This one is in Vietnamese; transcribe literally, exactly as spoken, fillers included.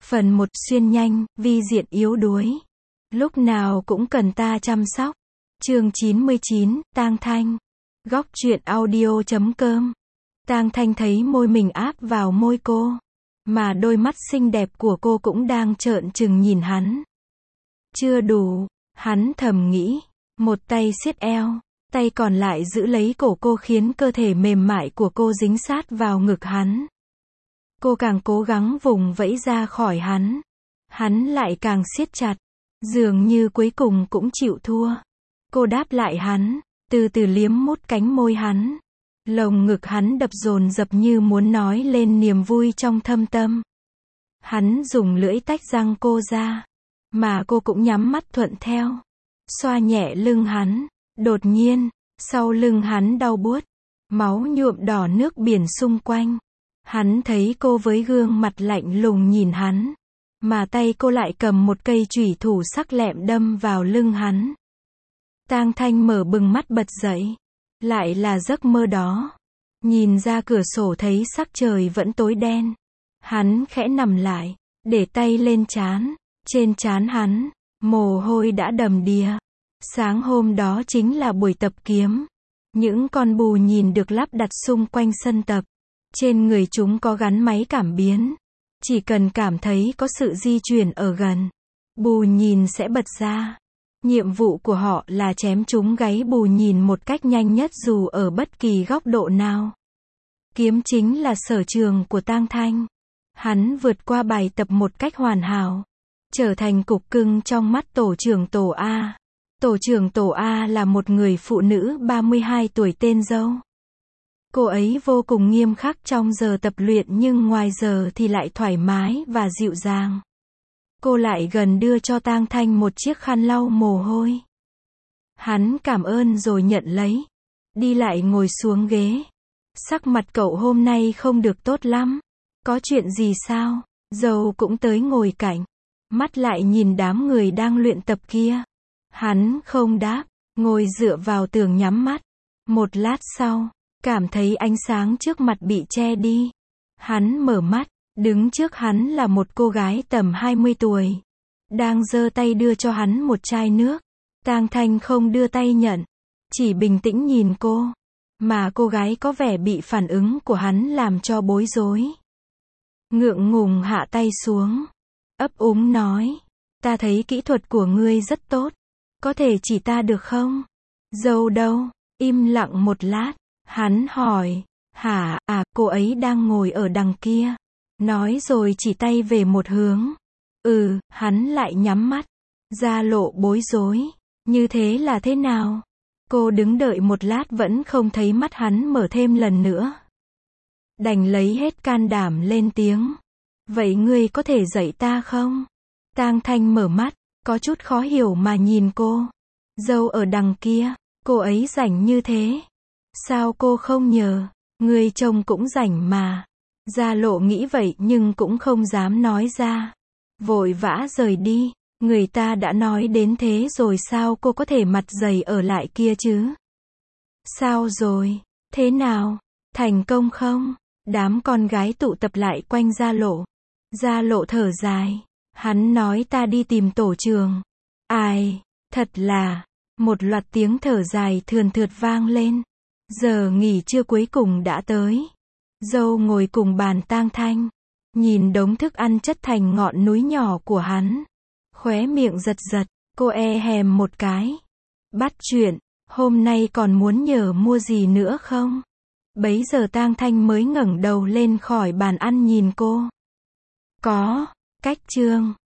Phần một xuyên nhanh, vi diện yếu đuối. Lúc nào cũng cần ta chăm sóc. Chương chín mươi chín, Tang Thanh. Góc truyện audio chấm com. Tang Thanh thấy môi mình áp vào môi cô, mà đôi mắt xinh đẹp của cô cũng đang trợn trừng nhìn hắn. Chưa đủ, hắn thầm nghĩ, một tay siết eo, tay còn lại giữ lấy cổ cô khiến cơ thể mềm mại của cô dính sát vào ngực hắn. Cô càng cố gắng vùng vẫy ra khỏi hắn, hắn lại càng siết chặt, dường như cuối cùng cũng chịu thua. Cô đáp lại hắn, từ từ liếm mút cánh môi hắn. Lồng ngực hắn đập dồn dập như muốn nói lên niềm vui trong thâm tâm. Hắn dùng lưỡi tách răng cô ra, mà cô cũng nhắm mắt thuận theo. Xoa nhẹ lưng hắn, đột nhiên, sau lưng hắn đau buốt, máu nhuộm đỏ nước biển xung quanh. Hắn thấy cô với gương mặt lạnh lùng nhìn hắn, mà tay cô lại cầm một cây chủy thủ sắc lẹm đâm vào lưng hắn. Tang Thanh mở bừng mắt bật dậy. Lại là giấc mơ đó. Nhìn ra cửa sổ thấy sắc trời vẫn tối đen. Hắn khẽ nằm lại, để tay lên trán. Trên trán hắn, mồ hôi đã đầm đìa. Sáng hôm đó chính là buổi tập kiếm. Những con bù nhìn được lắp đặt xung quanh sân tập. Trên người chúng có gắn máy cảm biến. Chỉ cần cảm thấy có sự di chuyển ở gần, bù nhìn sẽ bật ra. Nhiệm vụ của họ là chém trúng gáy bù nhìn một cách nhanh nhất dù ở bất kỳ góc độ nào. Kiếm chính là sở trường của Tang Thanh. Hắn vượt qua bài tập một cách hoàn hảo, trở thành cục cưng trong mắt tổ trưởng tổ A. Tổ trưởng tổ A là một người phụ nữ ba mươi hai tuổi tên Dâu. Cô ấy vô cùng nghiêm khắc trong giờ tập luyện nhưng ngoài giờ thì lại thoải mái và dịu dàng. Cô lại gần đưa cho Tang Thanh một chiếc khăn lau mồ hôi. Hắn cảm ơn rồi nhận lấy. Đi lại ngồi xuống ghế. Sắc mặt cậu hôm nay không được tốt lắm. Có chuyện gì sao? Dâu cũng tới ngồi cạnh. Mắt lại nhìn đám người đang luyện tập kia. Hắn không đáp, ngồi dựa vào tường nhắm mắt. Một lát sau, cảm thấy ánh sáng trước mặt bị che đi. Hắn mở mắt. Đứng trước hắn là một cô gái tầm hai mươi tuổi. Đang giơ tay đưa cho hắn một chai nước. Tang Thanh không đưa tay nhận. Chỉ bình tĩnh nhìn cô. Mà cô gái có vẻ bị phản ứng của hắn làm cho bối rối. Ngượng ngùng hạ tay xuống. Ấp úng nói. Ta thấy kỹ thuật của ngươi rất tốt. Có thể chỉ ta được không? Dâu đâu? Im lặng một lát. Hắn hỏi. Hả, à, cô ấy đang ngồi ở đằng kia. Nói rồi chỉ tay về một hướng. Ừ, hắn lại nhắm mắt. Ra lộ bối rối. Như thế là thế nào? Cô đứng đợi một lát vẫn không thấy mắt hắn mở thêm lần nữa. Đành lấy hết can đảm lên tiếng. Vậy ngươi có thể dạy ta không? Tang Thanh mở mắt, có chút khó hiểu mà nhìn cô. Dâu ở đằng kia, cô ấy rảnh như thế. Sao cô không nhờ? Ngươi trông cũng rảnh mà. Gia Lộ nghĩ vậy nhưng cũng không dám nói ra. Vội vã rời đi. Người ta đã nói đến thế rồi sao cô có thể mặt dày ở lại kia chứ? Sao rồi? Thế nào? Thành công không? Đám con gái tụ tập lại quanh Gia Lộ. Gia Lộ thở dài. Hắn nói ta đi tìm tổ trưởng. Ai? Thật là... Một loạt tiếng thở dài thườn thượt vang lên. Giờ nghỉ trưa cuối cùng đã tới. Dâu ngồi cùng bàn Tang Thanh, nhìn đống thức ăn chất thành ngọn núi nhỏ của hắn. Khóe miệng giật giật, cô e hèm một cái. Bắt chuyện, hôm nay còn muốn nhờ mua gì nữa không? Bấy giờ Tang Thanh mới ngẩng đầu lên khỏi bàn ăn nhìn cô. Có, cách chương.